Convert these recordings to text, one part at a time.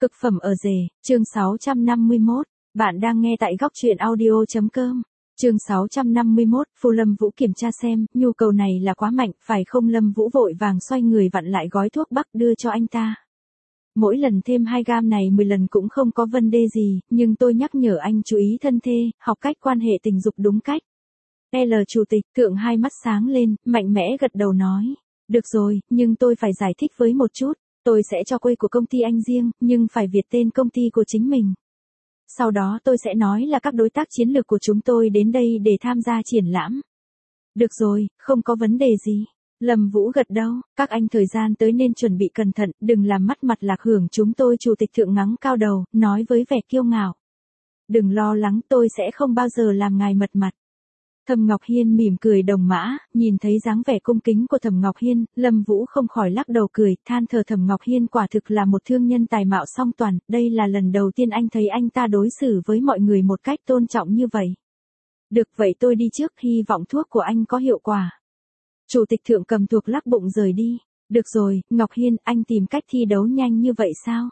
Cực phẩm ở rể, chương 651. Bạn đang nghe tại góc truyện audio.com. Chương 651, Phu Lâm Vũ kiểm tra xem, nhu cầu này là quá mạnh, phải không? Lâm Vũ vội vàng xoay người vặn lại gói thuốc bắc đưa cho anh ta. Mỗi lần thêm 2 gam này 10 lần cũng không có vấn đề gì, nhưng tôi nhắc nhở anh chú ý thân thê, học cách quan hệ tình dục đúng cách. L chủ tịch, Thượng hai mắt sáng lên, mạnh mẽ gật đầu nói. Được rồi, nhưng tôi phải giải thích với một chút. Tôi sẽ cho quê của công ty anh riêng, nhưng phải viết tên công ty của chính mình. Sau đó tôi sẽ nói là các đối tác chiến lược của chúng tôi đến đây để tham gia triển lãm. Được rồi, không có vấn đề gì. Lâm Vũ gật đầu, các anh thời gian tới nên chuẩn bị cẩn thận, đừng làm mất mặt lạc hưởng chúng tôi. Chủ tịch Thượng ngẩng cao đầu, nói với vẻ kiêu ngạo. Đừng lo lắng, tôi sẽ không bao giờ làm ngài mất mặt. Thẩm Ngọc Hiên mỉm cười đồng mã, nhìn thấy dáng vẻ cung kính của Thẩm Ngọc Hiên, Lâm Vũ không khỏi lắc đầu cười, than thở Thẩm Ngọc Hiên quả thực là một thương nhân tài mạo song toàn, đây là lần đầu tiên anh thấy anh ta đối xử với mọi người một cách tôn trọng như vậy. Được vậy tôi đi trước, hy vọng thuốc của anh có hiệu quả. Chủ tịch Thượng cầm thuốc lắc bụng rời đi. Được rồi, Ngọc Hiên, anh tìm cách thi đấu nhanh như vậy sao?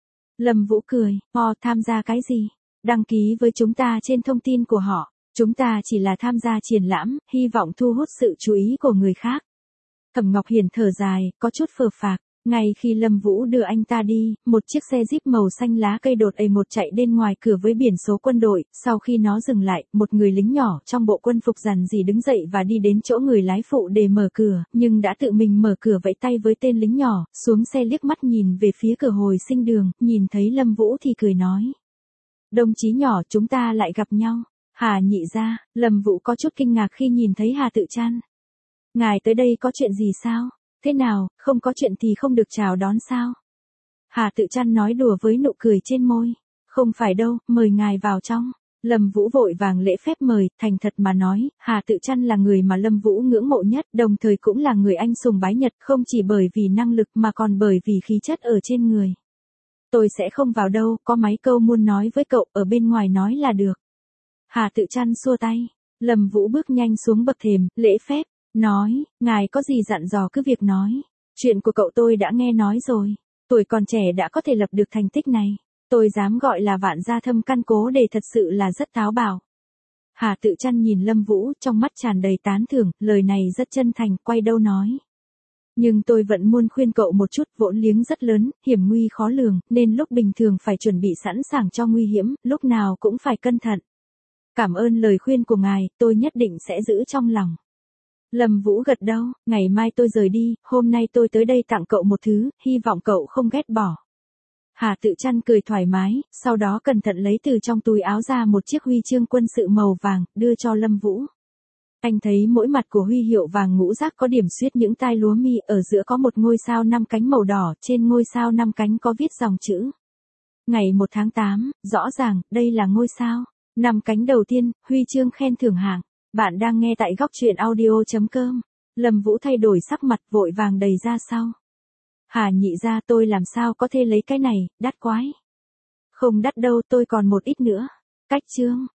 Lâm Vũ cười, tham gia cái gì? Đăng ký với chúng ta trên thông tin của họ. Chúng ta chỉ là tham gia triển lãm, hy vọng thu hút sự chú ý của người khác. Thẩm Ngọc Hiền thở dài, có chút phờ phạc. Ngay khi Lâm Vũ đưa anh ta đi, một chiếc xe Jeep màu xanh lá cây đột một chạy đến ngoài cửa với biển số quân đội. Sau khi nó dừng lại, một người lính nhỏ trong bộ quân phục rằn rỉ đứng dậy và đi đến chỗ người lái phụ để mở cửa, nhưng đã tự mình mở cửa vẫy tay với tên lính nhỏ, xuống xe liếc mắt nhìn về phía cửa hồi sinh đường, nhìn thấy Lâm Vũ thì cười nói. Đồng chí nhỏ, chúng ta lại gặp nhau. Hà nhị gia, Lâm Vũ có chút kinh ngạc khi nhìn thấy Hà Tự Trăn. Ngài tới đây có chuyện gì sao? Thế nào, không có chuyện thì không được chào đón sao? Hà Tự Trăn nói đùa với nụ cười trên môi. Không phải đâu, mời ngài vào trong. Lâm Vũ vội vàng lễ phép mời, thành thật mà nói, Hà Tự Trăn là người mà Lâm Vũ ngưỡng mộ nhất, đồng thời cũng là người anh sùng bái nhất, không chỉ bởi vì năng lực mà còn bởi vì khí chất ở trên người. Tôi sẽ không vào đâu, có mấy câu muốn nói với cậu, ở bên ngoài nói là được. Hà Tự Trăn xua tay. Lâm Vũ bước nhanh xuống bậc thềm, lễ phép, nói, ngài có gì dặn dò cứ việc nói. Chuyện của cậu tôi đã nghe nói rồi. Tuổi còn trẻ đã có thể lập được thành tích này. Tôi dám gọi là vạn gia thâm căn cố để thật sự là rất táo bạo. Hà Tự Trăn nhìn Lâm Vũ, trong mắt tràn đầy tán thưởng, lời này rất chân thành, quay đầu nói. Nhưng tôi vẫn muốn khuyên cậu một chút, vốn liếng rất lớn, hiểm nguy khó lường, nên lúc bình thường phải chuẩn bị sẵn sàng cho nguy hiểm, lúc nào cũng phải cẩn thận. Cảm ơn lời khuyên của ngài, tôi nhất định sẽ giữ trong lòng. Lâm Vũ gật đầu, ngày mai tôi rời đi, hôm nay tôi tới đây tặng cậu một thứ, hy vọng cậu không ghét bỏ. Hà Tự Trăn cười thoải mái, sau đó cẩn thận lấy từ trong túi áo ra một chiếc huy chương quân sự màu vàng, đưa cho Lâm Vũ. Anh thấy mỗi mặt của huy hiệu vàng ngũ giác có điểm xuyết những tai lúa mi, ở giữa có một ngôi sao 5 cánh màu đỏ, trên ngôi sao 5 cánh có viết dòng chữ. Ngày 1 tháng 8, rõ ràng, đây là ngôi sao 5 cánh đầu tiên, huy chương khen thưởng hạng. Bạn đang nghe tại góc truyện audio.com. Lâm Vũ thay đổi sắc mặt vội vàng đầy ra sau. Hà nhị gia, tôi làm sao có thể lấy cái này, đắt quái. Không đắt đâu, tôi còn một ít nữa. Cách chương.